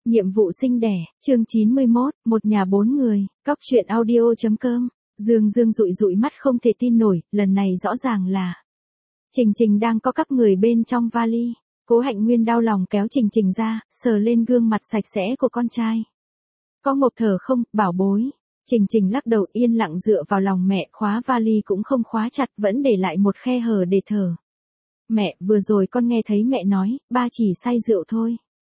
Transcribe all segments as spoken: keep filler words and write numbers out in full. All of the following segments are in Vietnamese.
Nhiệm vụ sinh đẻ, chương chín mươi mốt, một nhà bốn người, cóc truyện audio chấm com. Dương Dương dụi dụi mắt không thể tin nổi, lần này rõ ràng là Trình Trình đang có các người bên trong vali. Cố Hạnh Nguyên đau lòng kéo Trình Trình ra, sờ lên gương mặt sạch sẽ của con trai. Có ngộp thở không, bảo bối? Trình Trình lắc đầu yên lặng dựa vào lòng mẹ, khóa vali cũng không khóa chặt, vẫn để lại một khe hở để thở. Mẹ, vừa rồi con nghe thấy mẹ nói, ba chỉ say rượu thôi.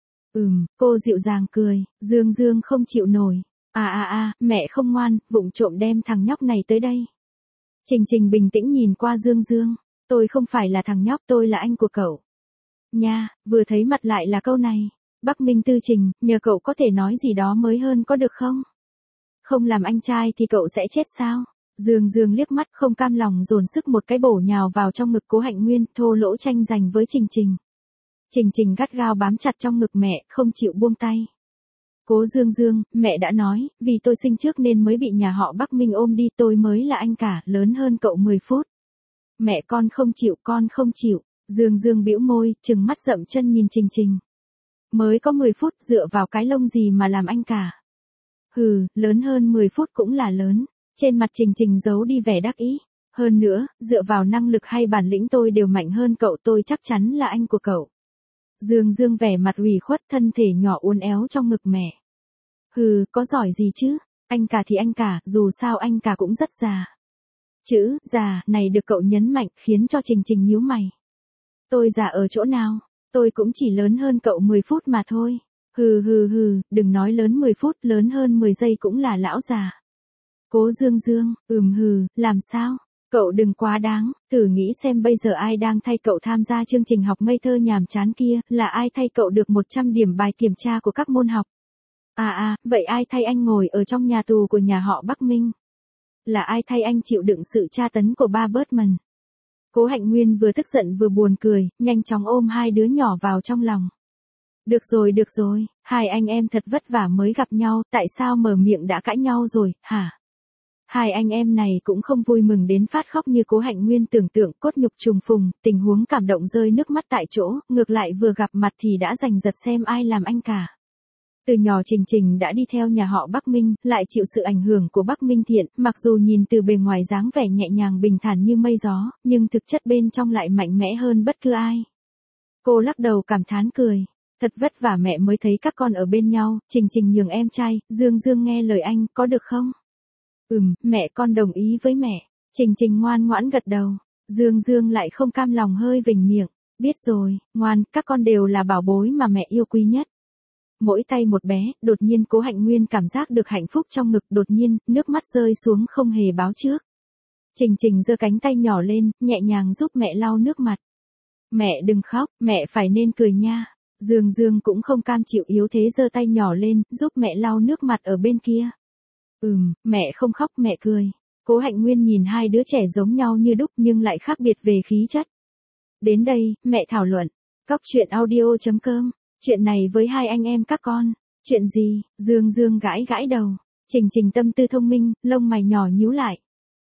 Ừm, cô dịu dàng cười, Dương Dương không chịu nổi. À à à, mẹ không ngoan, vụng trộm đem thằng nhóc này tới đây. Trình Trình bình tĩnh nhìn qua Dương Dương, tôi không phải là thằng nhóc, tôi là anh của cậu. Nha, vừa thấy mặt lại là câu này. Bắc Minh Tư Trình, nhờ cậu có thể nói gì đó mới hơn có được không? Không làm anh trai thì cậu sẽ chết sao? Dương Dương liếc mắt không cam lòng dồn sức một cái bổ nhào vào trong ngực Cố Hạnh Nguyên, thô lỗ tranh giành với Trình Trình. Trình Trình gắt gao bám chặt trong ngực mẹ, không chịu buông tay. Cố Dương Dương, mẹ đã nói, vì tôi sinh trước nên mới bị nhà họ Bắc Minh ôm đi, tôi mới là anh cả, lớn hơn cậu mười phút. Mẹ con không chịu, con không chịu. Dương Dương bĩu môi, trừng mắt rậm chân nhìn Trình Trình. Mới có mười phút, dựa vào cái lông gì mà làm anh cả. Hừ, lớn hơn mười phút cũng là lớn. Trên mặt Trình Trình giấu đi vẻ đắc ý. Hơn nữa, dựa vào năng lực hay bản lĩnh tôi đều mạnh hơn cậu, tôi chắc chắn là anh của cậu. Dương Dương vẻ mặt ủy khuất, thân thể nhỏ uốn éo trong ngực mẹ. Hừ, có giỏi gì chứ, anh cả thì anh cả, dù sao anh cả cũng rất già. Chữ, già, này được cậu nhấn mạnh, khiến cho Trình Trình nhíu mày. Tôi già ở chỗ nào, tôi cũng chỉ lớn hơn cậu mười phút mà thôi. Hừ hừ hừ, đừng nói lớn mười phút, lớn hơn mười giây cũng là lão già. Cố Dương Dương, ừm hừ, làm sao? Cậu đừng quá đáng, thử nghĩ xem bây giờ ai đang thay cậu tham gia chương trình học ngây thơ nhàm chán kia, là ai thay cậu được một trăm điểm bài kiểm tra của các môn học? À à, vậy ai thay anh ngồi ở trong nhà tù của nhà họ Bắc Minh? Là ai thay anh chịu đựng sự tra tấn của ba Birdman? Cố Hạnh Nguyên vừa tức giận vừa buồn cười, nhanh chóng ôm hai đứa nhỏ vào trong lòng. Được rồi được rồi, hai anh em thật vất vả mới gặp nhau, tại sao mở miệng đã cãi nhau rồi, hả? Hai anh em này cũng không vui mừng đến phát khóc như Cố Hạnh Nguyên tưởng tượng, cốt nhục trùng phùng, tình huống cảm động rơi nước mắt tại chỗ, ngược lại vừa gặp mặt thì đã giành giật xem ai làm anh cả. Từ nhỏ Trình Trình đã đi theo nhà họ Bắc Minh, lại chịu sự ảnh hưởng của Bắc Minh Thiện, mặc dù nhìn từ bề ngoài dáng vẻ nhẹ nhàng bình thản như mây gió, nhưng thực chất bên trong lại mạnh mẽ hơn bất cứ ai. Cô lắc đầu cảm thán cười. Thật vất vả mẹ mới thấy các con ở bên nhau, Trình Trình nhường em trai, Dương Dương nghe lời anh, có được không? Ừm, mẹ con đồng ý với mẹ. Trình Trình ngoan ngoãn gật đầu. Dương Dương lại không cam lòng hơi vểnh miệng. Biết rồi, ngoan, các con đều là bảo bối mà mẹ yêu quý nhất. Mỗi tay một bé, đột nhiên Cố Hạnh Nguyên cảm giác được hạnh phúc trong ngực, đột nhiên, nước mắt rơi xuống không hề báo trước. Trình Trình giơ cánh tay nhỏ lên, nhẹ nhàng giúp mẹ lau nước mặt. Mẹ đừng khóc, mẹ phải nên cười nha. Dương Dương cũng không cam chịu yếu thế giơ tay nhỏ lên, giúp mẹ lau nước mặt ở bên kia. Ừm, mẹ không khóc, mẹ cười. Cố Hạnh Nguyên nhìn hai đứa trẻ giống nhau như đúc nhưng lại khác biệt về khí chất. Đến đây, mẹ thảo luận. Cóc truyện audio chấm com. Chuyện này với hai anh em các con. Chuyện gì? Dương Dương gãi gãi đầu. Trình Trình tâm tư thông minh, lông mày nhỏ nhíu lại.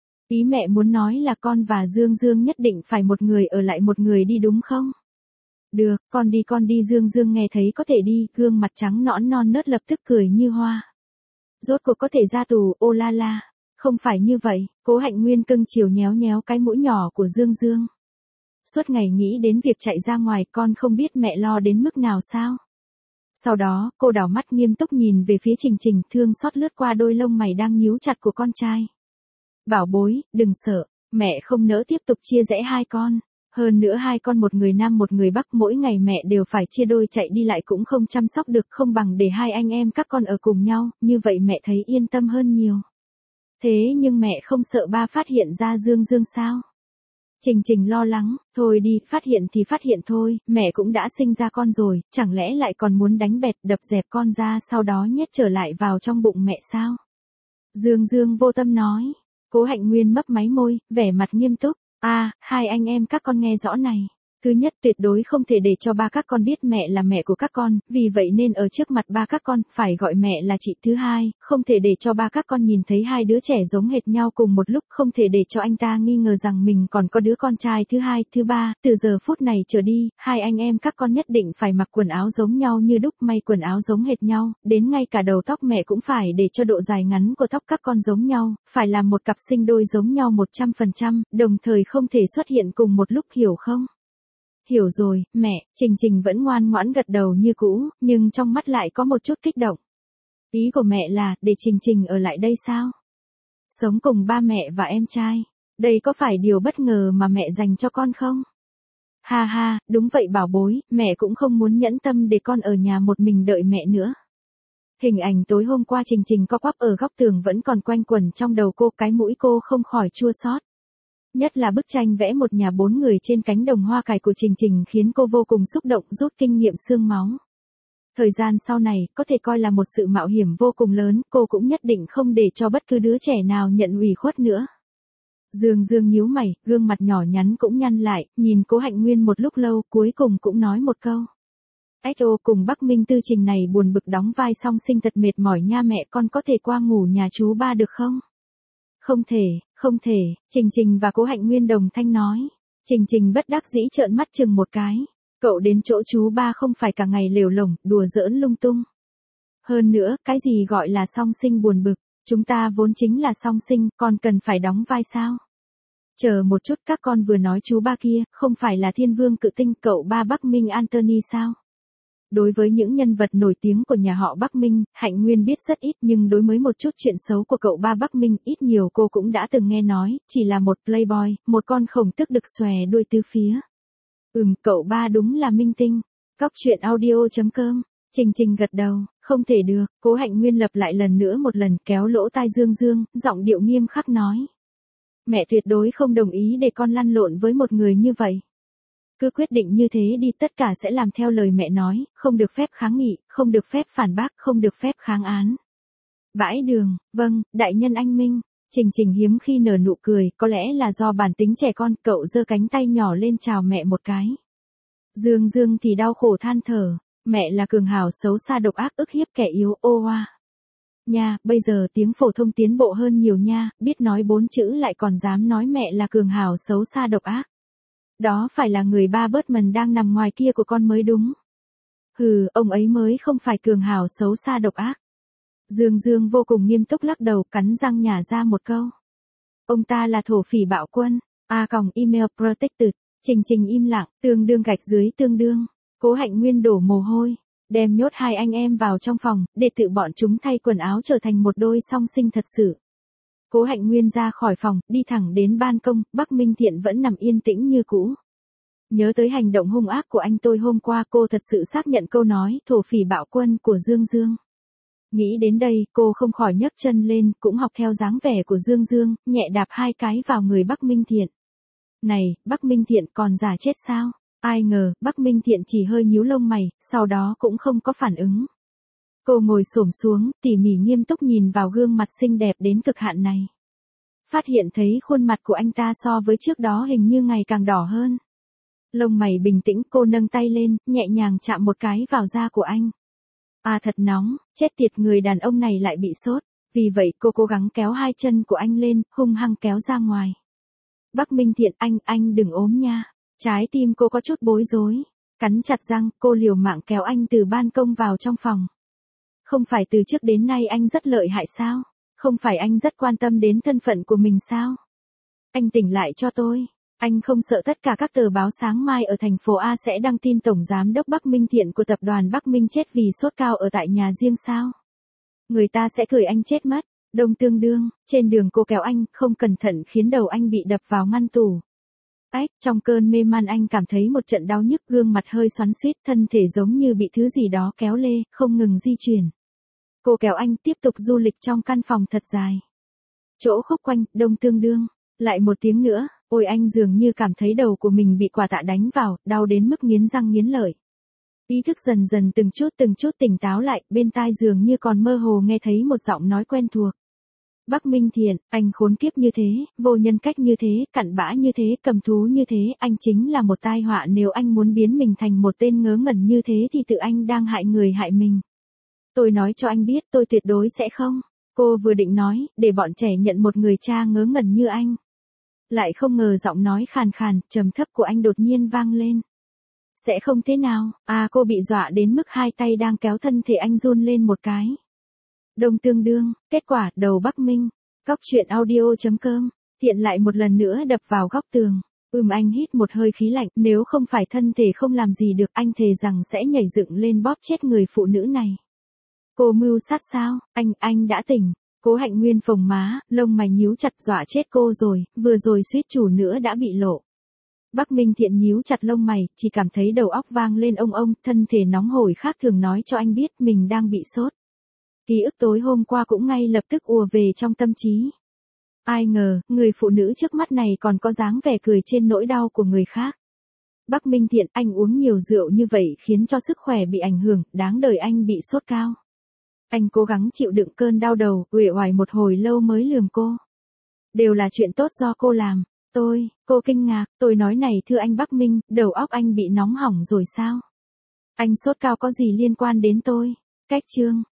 Ý mẹ muốn nói là con và Dương Dương nhất định phải một người ở lại một người đi đúng không? Được, con đi con đi. Dương Dương nghe thấy có thể đi, gương mặt trắng nõn non nớt lập tức cười như hoa. Rốt cuộc có thể ra tù, ô la la. Không phải như vậy, Cố Hạnh Nguyên cưng chiều nhéo nhéo cái mũi nhỏ của Dương Dương. Suốt ngày nghĩ đến việc chạy ra ngoài, con không biết mẹ lo đến mức nào sao? Sau đó, cô đảo mắt nghiêm túc nhìn về phía Trình Trình, thương xót lướt qua đôi lông mày đang nhíu chặt của con trai. Bảo bối, đừng sợ, mẹ không nỡ tiếp tục chia rẽ hai con. Hơn nữa hai con một người Nam một người Bắc, mỗi ngày mẹ đều phải chia đôi chạy đi lại cũng không chăm sóc được, không bằng để hai anh em các con ở cùng nhau, như vậy mẹ thấy yên tâm hơn nhiều. Thế nhưng mẹ không sợ ba phát hiện ra Dương Dương sao? Trình Trình lo lắng, thôi đi, phát hiện thì phát hiện thôi, mẹ cũng đã sinh ra con rồi, chẳng lẽ lại còn muốn đánh bẹp đập dẹp con ra sau đó nhét trở lại vào trong bụng mẹ sao? Dương Dương vô tâm nói. Cố Hạnh Nguyên mấp máy môi, vẻ mặt nghiêm túc. À, hai anh em các con nghe rõ này. Thứ nhất, tuyệt đối không thể để cho ba các con biết mẹ là mẹ của các con, vì vậy nên ở trước mặt ba các con, phải gọi mẹ là chị. Thứ hai, không thể để cho ba các con nhìn thấy hai đứa trẻ giống hệt nhau cùng một lúc, không thể để cho anh ta nghi ngờ rằng mình còn có đứa con trai thứ hai. Thứ ba, từ giờ phút này trở đi, hai anh em các con nhất định phải mặc quần áo giống nhau như đúc, may quần áo giống hệt nhau, đến ngay cả đầu tóc mẹ cũng phải để cho độ dài ngắn của tóc các con giống nhau, phải làm một cặp sinh đôi giống nhau một trăm phần trăm, đồng thời không thể xuất hiện cùng một lúc, hiểu không? Hiểu rồi, mẹ. Trình Trình vẫn ngoan ngoãn gật đầu như cũ, nhưng trong mắt lại có một chút kích động. Ý của mẹ là, để Trình Trình ở lại đây sao? Sống cùng ba mẹ và em trai. Đây có phải điều bất ngờ mà mẹ dành cho con không? Ha ha, đúng vậy bảo bối, mẹ cũng không muốn nhẫn tâm để con ở nhà một mình đợi mẹ nữa. Hình ảnh tối hôm qua Trình Trình co quắp ở góc tường vẫn còn quanh quẩn trong đầu cô, cái mũi cô không khỏi chua xót. Nhất là bức tranh vẽ một nhà bốn người trên cánh đồng hoa cải của Trình Trình khiến cô vô cùng xúc động, rút kinh nghiệm xương máu. Thời gian sau này, có thể coi là một sự mạo hiểm vô cùng lớn, cô cũng nhất định không để cho bất cứ đứa trẻ nào nhận ủy khuất nữa. Dương Dương nhíu mày, gương mặt nhỏ nhắn cũng nhăn lại, nhìn Cố Hạnh Nguyên một lúc lâu, cuối cùng cũng nói một câu. ét ô, cùng Bắc Minh Tư Trình này buồn bực đóng vai song sinh thật mệt mỏi nha mẹ, con có thể qua ngủ nhà chú ba được không? Không thể, không thể, Trình Trình và Cố Hạnh Nguyên đồng thanh nói. Trình Trình bất đắc dĩ trợn mắt chừng một cái. Cậu đến chỗ chú ba không phải cả ngày lều lổng, đùa giỡn lung tung. Hơn nữa, cái gì gọi là song sinh buồn bực, chúng ta vốn chính là song sinh, còn cần phải đóng vai sao? Chờ một chút, các con vừa nói chú ba kia, không phải là Thiên Vương Cự Tinh, cậu ba Bắc Minh Anthony sao? Đối với những nhân vật nổi tiếng của nhà họ Bắc Minh, Hạnh Nguyên biết rất ít, nhưng đối với một chút chuyện xấu của cậu ba Bắc Minh, ít nhiều cô cũng đã từng nghe nói, chỉ là một playboy, một con khổng tức đực xòe đuôi tứ phía. Ừm, cậu ba đúng là minh tinh. Cóc truyện audio chấm com. Trình Trình gật đầu, không thể được, Cố Hạnh Nguyên lặp lại lần nữa một lần, kéo lỗ tai Dương Dương, giọng điệu nghiêm khắc nói. Mẹ tuyệt đối không đồng ý để con lăn lộn với một người như vậy. Cứ quyết định như thế đi, tất cả sẽ làm theo lời mẹ nói, không được phép kháng nghị, không được phép phản bác, không được phép kháng án. Bãi đường, vâng, đại nhân anh Minh. Trình Trình hiếm khi nở nụ cười, có lẽ là do bản tính trẻ con, cậu giơ cánh tay nhỏ lên chào mẹ một cái. Dương Dương thì đau khổ than thở, mẹ là cường hào xấu xa độc ác, ức hiếp kẻ yếu, ô oa. Nha, bây giờ tiếng phổ thông tiến bộ hơn nhiều nha, biết nói bốn chữ lại còn dám nói mẹ là cường hào xấu xa độc ác. Đó phải là người ba Bertman đang nằm ngoài kia của con mới đúng. Hừ, ông ấy mới không phải cường hào xấu xa độc ác. Dương Dương vô cùng nghiêm túc lắc đầu, cắn răng nhả ra một câu. Ông ta là thổ phỉ bạo quân. A còng email protected. Trình Trình im lặng, tương đương gạch dưới tương đương. Cố Hạnh Nguyên đổ mồ hôi, đem nhốt hai anh em vào trong phòng, để tự bọn chúng thay quần áo trở thành một đôi song sinh thật sự. Cố Hạnh Nguyên ra khỏi phòng, đi thẳng đến ban công, Bắc Minh Thiện vẫn nằm yên tĩnh như cũ. Nhớ tới hành động hung ác của anh tôi hôm qua, cô thật sự xác nhận câu nói thổ phỉ bạo quân của Dương Dương. Nghĩ đến đây, cô không khỏi nhấc chân lên, cũng học theo dáng vẻ của Dương Dương, nhẹ đạp hai cái vào người Bắc Minh Thiện. Này, Bắc Minh Thiện còn giả chết sao? Ai ngờ, Bắc Minh Thiện chỉ hơi nhíu lông mày, sau đó cũng không có phản ứng. Cô ngồi xổm xuống, tỉ mỉ nghiêm túc nhìn vào gương mặt xinh đẹp đến cực hạn này. Phát hiện thấy khuôn mặt của anh ta so với trước đó hình như ngày càng đỏ hơn. Lông mày bình tĩnh, cô nâng tay lên, nhẹ nhàng chạm một cái vào da của anh. À thật nóng, chết tiệt, người đàn ông này lại bị sốt. Vì vậy cô cố gắng kéo hai chân của anh lên, hung hăng kéo ra ngoài. Bắc Minh Thiện, anh, anh đừng ốm nha. Trái tim cô có chút bối rối. Cắn chặt răng, cô liều mạng kéo anh từ ban công vào trong phòng. Không phải từ trước đến nay anh rất lợi hại sao? Không phải anh rất quan tâm đến thân phận của mình sao? Anh tỉnh lại cho tôi. Anh không sợ tất cả các tờ báo sáng mai ở thành phố A sẽ đăng tin Tổng Giám đốc Bắc Minh Thiện của tập đoàn Bắc Minh chết vì sốt cao ở tại nhà riêng sao? Người ta sẽ cười anh chết mất. Đông tương đương, trên đường cô kéo anh, không cẩn thận khiến đầu anh bị đập vào ngăn tủ. Ách, trong cơn mê man anh cảm thấy một trận đau nhức, gương mặt hơi xoắn xuýt, thân thể giống như bị thứ gì đó kéo lê, không ngừng di chuyển. Cô kéo anh tiếp tục du lịch trong căn phòng thật dài. Chỗ khúc quanh, đông tương đương. Lại một tiếng nữa, ôi anh dường như cảm thấy đầu của mình bị quả tạ đánh vào, đau đến mức nghiến răng nghiến lợi. Ý thức dần dần từng chút từng chút tỉnh táo lại, bên tai dường như còn mơ hồ nghe thấy một giọng nói quen thuộc. Bắc Minh Thiện, anh khốn kiếp như thế, vô nhân cách như thế, cặn bã như thế, cầm thú như thế, anh chính là một tai họa, nếu anh muốn biến mình thành một tên ngớ ngẩn như thế thì tự anh đang hại người hại mình. Tôi nói cho anh biết tôi tuyệt đối sẽ không. Cô vừa định nói, để bọn trẻ nhận một người cha ngớ ngẩn như anh. Lại không ngờ giọng nói khàn khàn, trầm thấp của anh đột nhiên vang lên. Sẽ không thế nào, à cô bị dọa đến mức hai tay đang kéo thân thể anh run lên một cái. Đông tương đương, kết quả, đầu Bắc Minh. Góc chuyện audio chấm com, Thiện lại một lần nữa đập vào góc tường. Ừm anh hít một hơi khí lạnh, nếu không phải thân thể không làm gì được anh thề rằng sẽ nhảy dựng lên bóp chết người phụ nữ này. Cô mưu sát sao, anh, anh đã tỉnh. Cố Hạnh Nguyên phồng má, lông mày nhíu chặt dọa chết cô rồi, vừa rồi suýt chủ nữa đã bị lộ. Bắc Minh Thiện nhíu chặt lông mày, chỉ cảm thấy đầu óc vang lên ông ông, thân thể nóng hổi khác thường nói cho anh biết mình đang bị sốt. Ký ức tối hôm qua cũng ngay lập tức ùa về trong tâm trí. Ai ngờ, người phụ nữ trước mắt này còn có dáng vẻ cười trên nỗi đau của người khác. Bắc Minh Thiện, anh uống nhiều rượu như vậy khiến cho sức khỏe bị ảnh hưởng, đáng đời anh bị sốt cao. Anh cố gắng chịu đựng cơn đau đầu, uể oải một hồi lâu mới lườm cô. Đều là chuyện tốt do cô làm. Tôi, cô kinh ngạc, tôi nói này thưa anh Bắc Minh, đầu óc anh bị nóng hỏng rồi sao? Anh sốt cao có gì liên quan đến tôi? Cách chương.